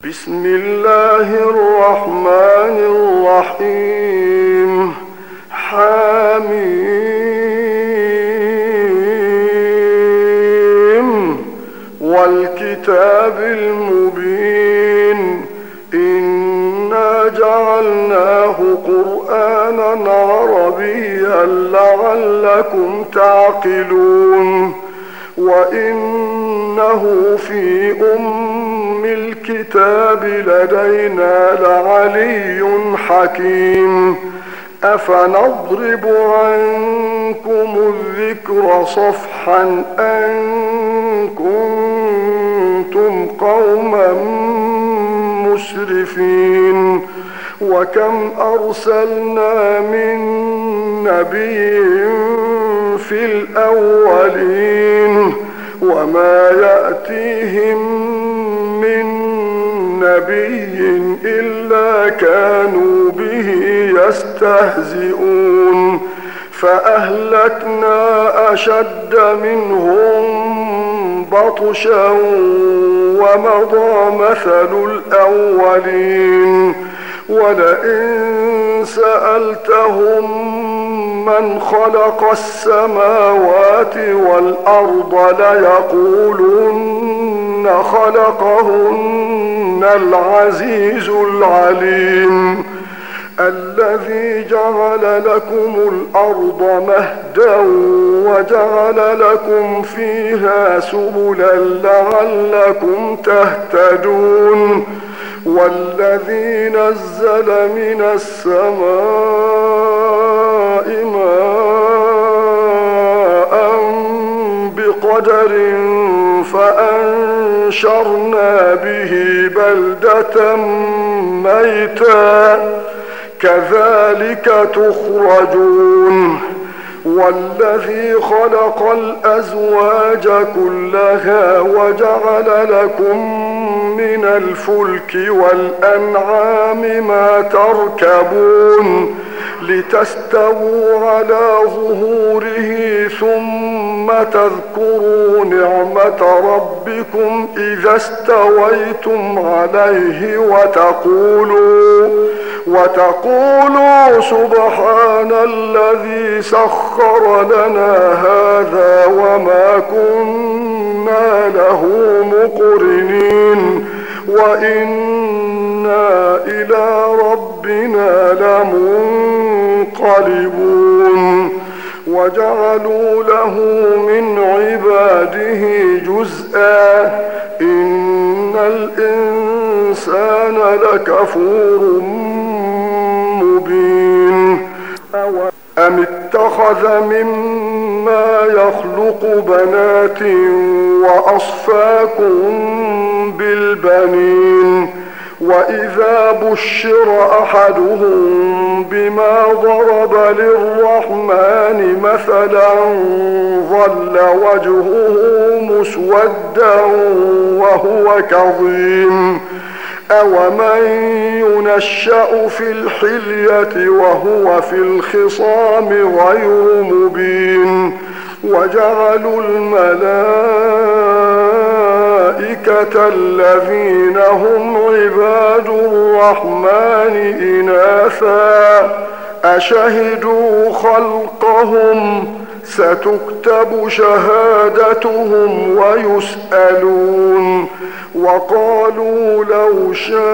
بسم الله الرحمن الرحيم. حميم والكتاب المبين إنا جعلناه قرآنا عربيا لعلكم تعقلون وإنه في أم الكتاب لدينا لعلي حكيم أفنضرب عنكم الذكر صفحا أن كنتم قوما مسرفين وكم أرسلنا من نبي في الأولين وما يأتيهم من نبي إلا كانوا به يستهزئون فأهلكنا أشد منهم بطشا ومضى مثل الأولين ولئن سألتهم من خلق السماوات والأرض ليقولن خلقهن العزيز العليم الذي جعل لكم الأرض مهدا وجعل لكم فيها سبلا لعلكم تهتدون والذي نزل من السماء ماء بقدر فأنشرنا به بلدة ميتا كذلك تخرجون والذي خلق الأزواج كلها وجعل لكم من الفلك والأنعام ما تركبون لتستووا على ظهوره ثم تذكروا نعمة ربكم إذا استويتم عليه وتقولوا سبحان الذي سخر لنا هذا وما كنا له مقرنين وإنا إلى ربنا لمنقلبون وجعلوا له من عباده جزءا إن الإنسان لكفور مبين أم اتخذ مما يخلق بنات وأصفاكم بالبنين وإذا بشر أحدهم بما ضرب للرحمن مثلا ظل وجهه مسودا وهو كظيم أومن ينشأ في الحلية وهو في الخصام غير مبين وجعلوا الملائكة الذين هم عباد الرحمن إناثا أشهدوا خلقهم ستكتب شهادتهم ويسألون وقالوا لو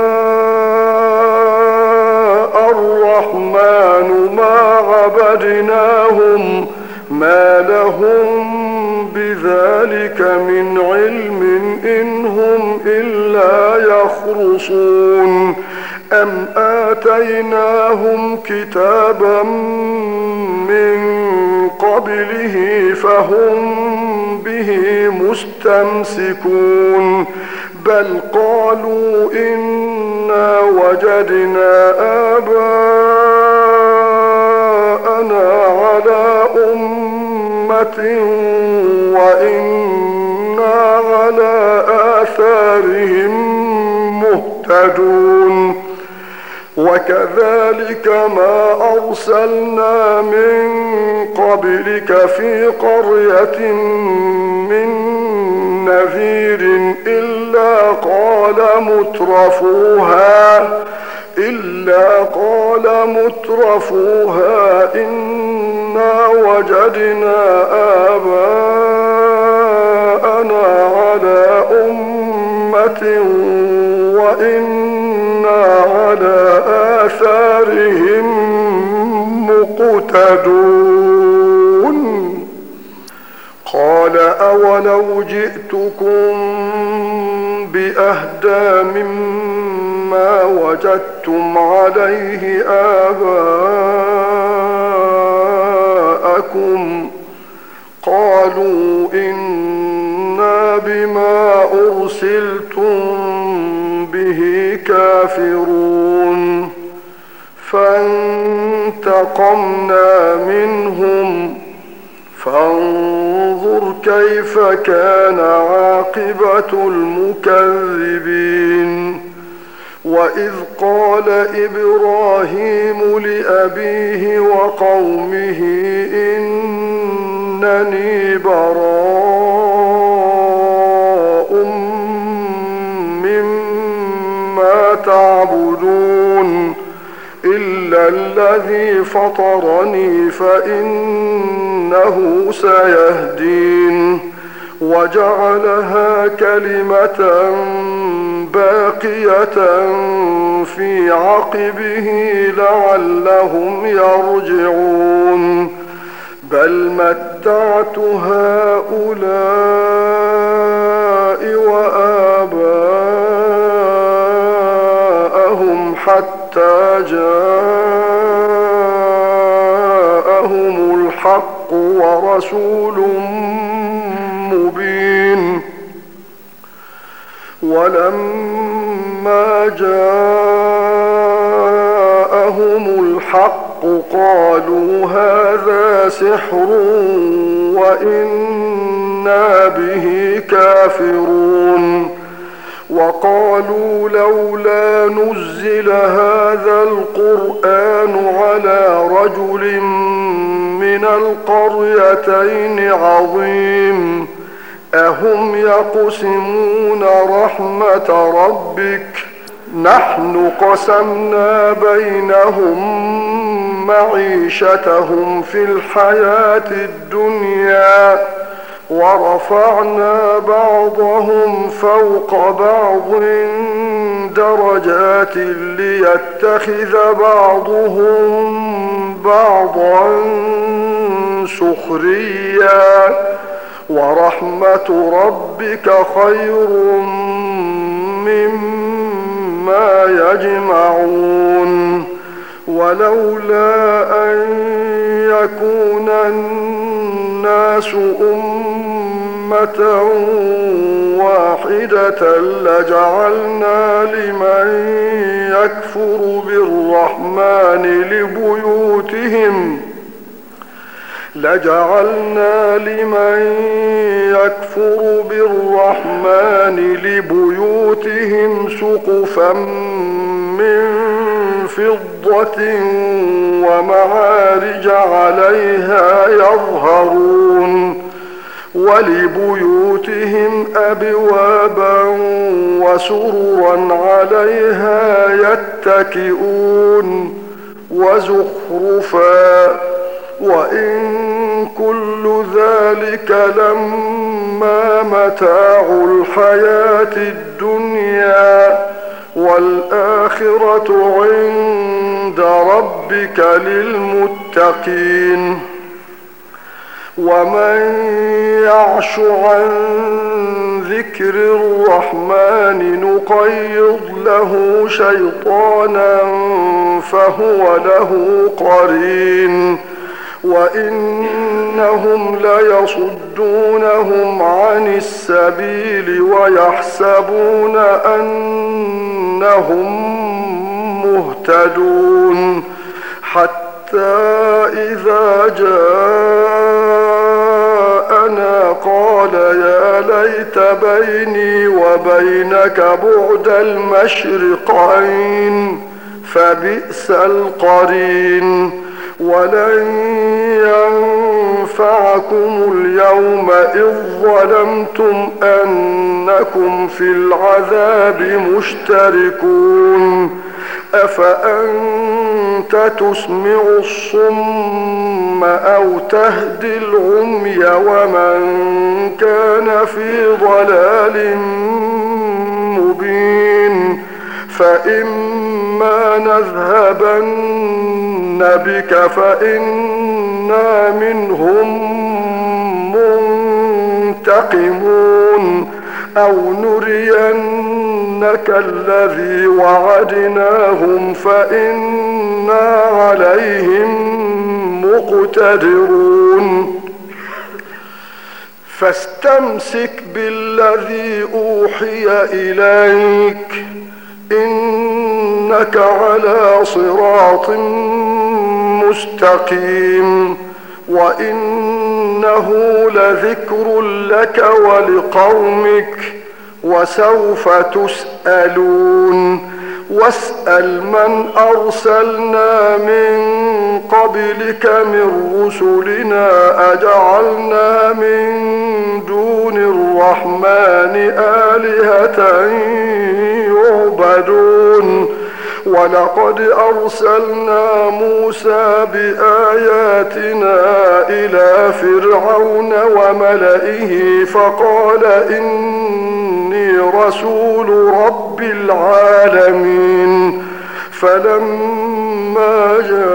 شاء الرحمن ما عبدناهم ما لهم بذلك من علم إن هم إلا يخرصون أم آتيناهم كتابا من قبله فهم به مستمسكون بل قالوا إنا وجدنا آباءنا على أمة وإنا على آثارهم مهتدون وكذلك ما أرسلنا من قبلك في قرية من نذير إلا قال مترفوها إنا وجدنا آباءنا على أمة وإنا على آثارهم مقتدون. قال أولو جئتكم بأهدى مما وجدتم عليه آباءكم قالوا إنا بما أرسلتم به كافرون. فانتقمنا منهم فانظر كيف كان عاقبة المكذبين. وإذ قال إبراهيم لأبيه وقومه إنني براء مما تعبدون إلا الذي فطرني فإنه سيهدين. وجعلها كلمة باقية في عقبه لعلهم يرجعون. بل متعت هؤلاء وآباءهم حتى جاءهم الحق ورسول مبين. ولما جاءهم الحق قالوا هذا سحر وإنا به كافرون. وقالوا لولا نزل هذا القرآن على رجل من القريتين عظيم أهم يقسمون رحمة ربك نحن قسمنا بينهم معيشتهم في الحياة الدنيا ورفعنا بعضهم فوق بعض درجات ليتخذ بعضهم بعضا سخريا ورحمة ربك خير مما يجمعون. ولولا أن يكون الناس أمة واحدة لجعلنا لمن يكفر بالرحمن لبيوتهم سقفا من فضة ومعارج عليها يظهرون ولبيوتهم أبوابا وسررا عليها يتكئون وزخرفا وإن كل ذلك لما متاع الحياة الدنيا والآخرة عند ربك للمتقين. ومن يعش عن ذكر الرحمن نقيض له شيطانا فهو له قرين وإنهم ليصدونهم عن السبيل ويحسبون أنهم مهتدون حتى إذا جاءنا قال يا ليت بيني وبينك بعد المشرقين فبئس القرين. ولن ينفعكم اليوم إذ ظلمتم أنكم في العذاب مشتركون أفأنت تسمع الصم أو تهدي العمي ومن كان في ضلال مبين فإما نذهبن بك فإنا منهم منتقمون أو نرينك الذي وعدناهم فإنا عليهم مقتدرون فاستمسك بالذي أوحي إليك إنك على صراط مستقيم وإنه لذكر لك ولقومك وسوف تسألون واسأل من أرسلنا من قبلك من رسلنا أجعلنا من دون الرحمن آلهة يعبدون ولقد أرسلنا موسى بآياتنا إلى فرعون وملئه فقال إني رسول رب العالمين فلما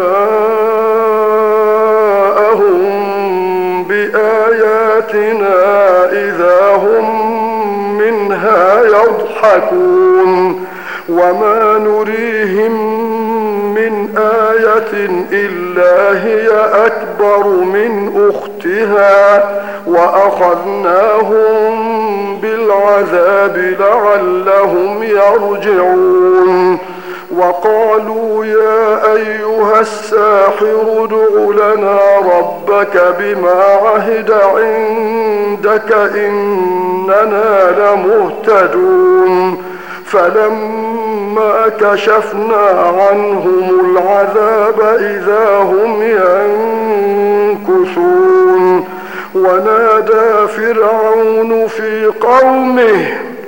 جاءهم بآياتنا إذا هم منها يضحكون وما نريهم من آية إلا هي أكبر من أختها وأخذناهم بالعذاب لعلهم يرجعون وقالوا يا أيها الساحر ادع لنا ربك بما عهد عندك إننا لمهتدون فلما كشفنا عنهم العذاب إذا هم ينكثون ونادى فرعون في قومه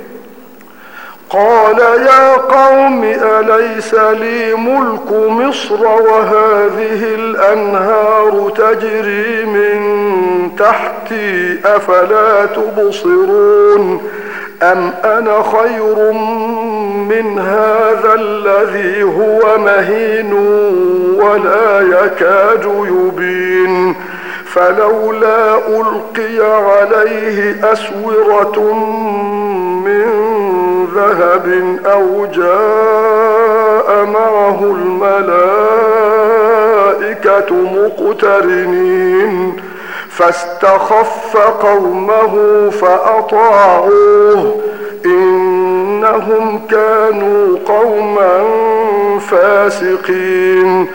قال يا قوم أليس لي ملك مصر وهذه الأنهار تجري من تحتي أفلا تبصرون أم أنا خير من هذا الذي هو مهين ولا يكاد يبين فلولا ألقي عليه أسورة من ذهب أو جاء معه الملائكة مقترنين فاستخف قومه فأطاعوه إنهم كانوا قوما فاسقين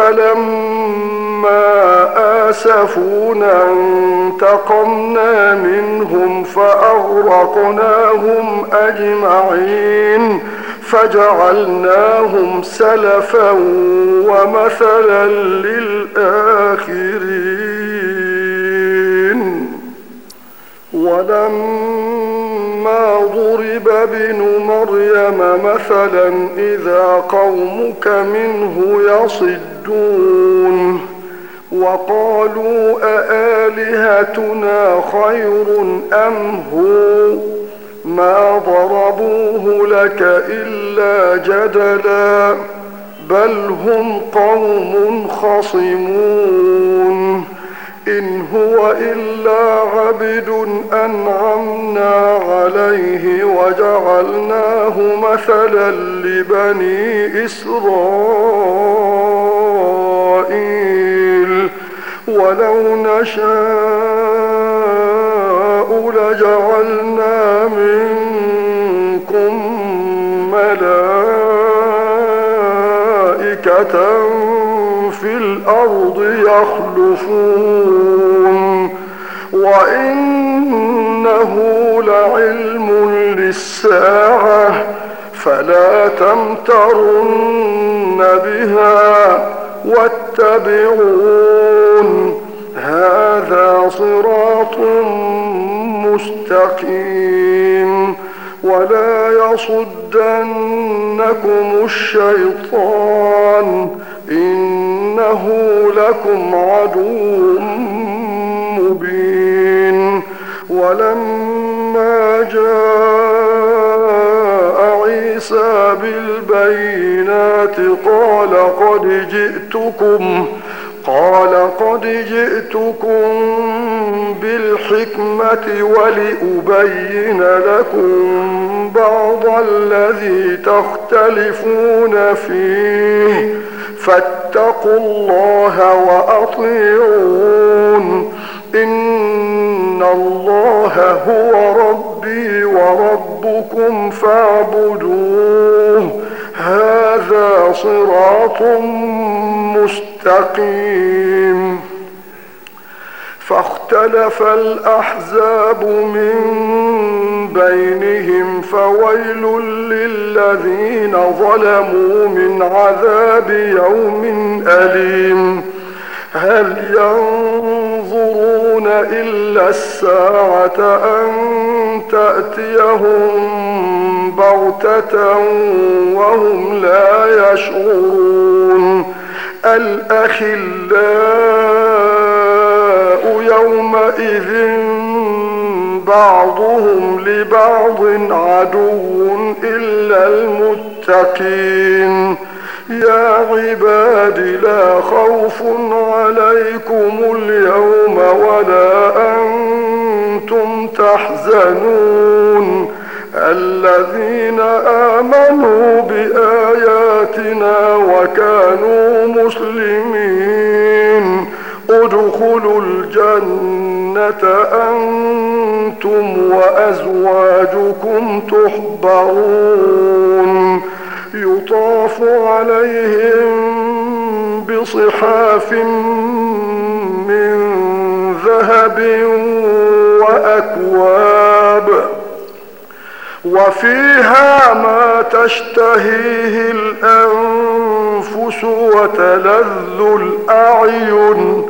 فلما آسفونا انتقمنا منهم فأغرقناهم أجمعين فجعلناهم سلفا ومثلا للآخرين ولما ضرب ابن مريم مثلا إذا قومك منه يصدون وقالوا أآلهتنا خير أم هو ما ضربوه لك إلا جدلا بل هم قوم خصمون إن هو إلا عبد أنعمنا عليه وجعلناه مثلا لبني إسرائيل ولو نشاء لجعلنا منكم ملائكة في الأرض يخلفون وإنه لعلم للساعة فلا تمترن بها واتبعون هذا صراط مستقيم ولا يصدنكم الشيطان إنه لكم عدو مبين. ولما جاء عيسى بالبينات قال قد جئتكم بالحكمة ولأبين لكم بعض الذي تختلفون فيه فاتقوا الله وأطيعون إن الله هو ربي وربكم فاعبدوه هذا صراط مستقيم. فاختلف الأحزاب من بينهم فويل للذين ظلموا من عذاب يوم أليم. هل ينظرون إلا الساعة أن تأتيهم بغتة وهم لا يشعرون. الأخلاء يومئذ بعضهم لبعض عدو إلا المتقين. يا عباد لا خوف عليكم اليوم ولا أنتم تحزنون الذين آمنوا بآياتنا وكانوا مسلمين ادخلوا الجنة أنتم وأزواجكم تحبرون يطاف عليهم بصحاف من ذهب وأكواب وفيها ما تشتهيه الأنفس وتلذ الأعين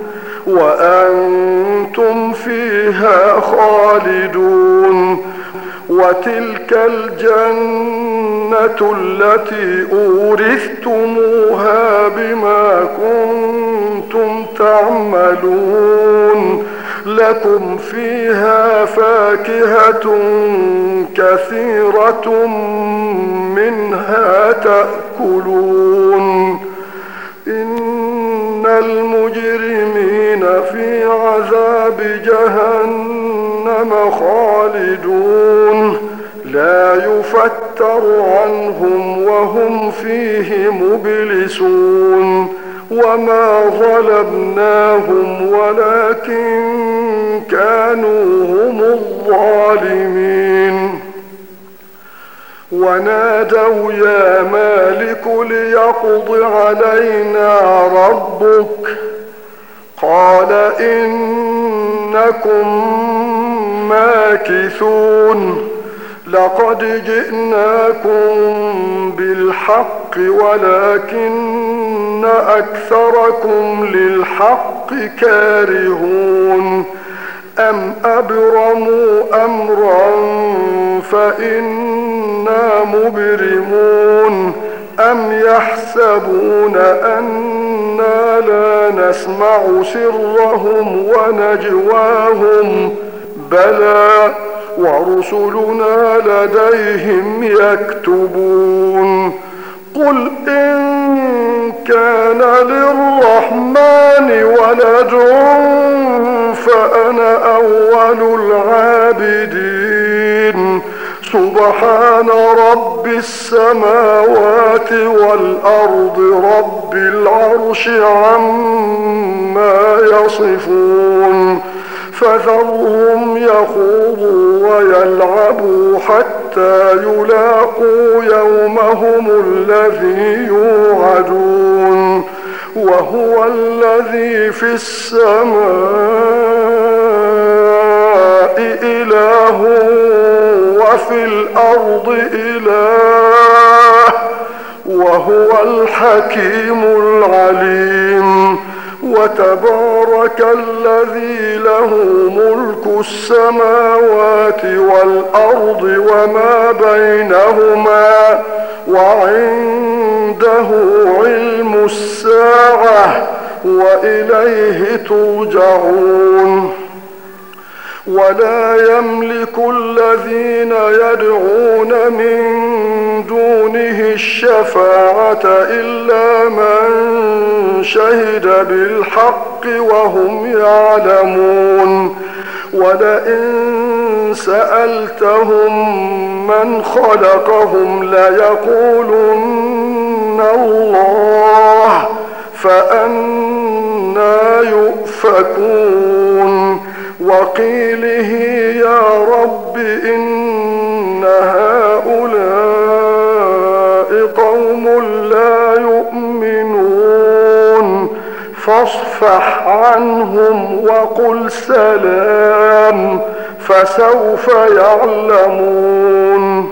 وأنتم فيها خالدون. وتلك الجنة التي أورثتموها بما كنتم تعملون لكم فيها فاكهة كثيرة منها تأكلون. إن المجرمين في عذاب جهنم خالدون لا يفتر عنهم وهم فيه مبلسون. وما ظلمناهم ولكن كانوا هم الظالمين. ونادوا يا مالك ليقض علينا ربك قال إنكم ماكثون. لقد جئناكم بالحق ولكن أكثركم للحق كارهون. أم أبرموا أمرا فإنا مبرمون أم يحسبون أنا لا نسمع سرهم ونجواهم بلى ورسلنا لديهم يكتبون. قل إن كان للرحمن ولد فأنا أول العابدين. سبحان رب السماوات والأرض رب العرش عما يصفون. فذرهم يخوضوا ويلعبوا حتى يلاقوا يومهم الذي يوعدون. وهو الذي في السماء إله وفي الأرض إله وهو الحكيم العليم. وتبارك الذي له ملك السماوات والأرض وما بينهما وعنده علم الساعة وإليه ترجعون. ولا يملك الذين يدعون من دونه الشفاعة إلا من شهد بالحق وهم يعلمون. ولئن سألتهم من خلقهم ليقولن الله فأنى يؤفكون. وقيله يا رب إن هؤلاء قوم لا يؤمنون فاصفح عنهم وقل سلام فسوف يعلمون.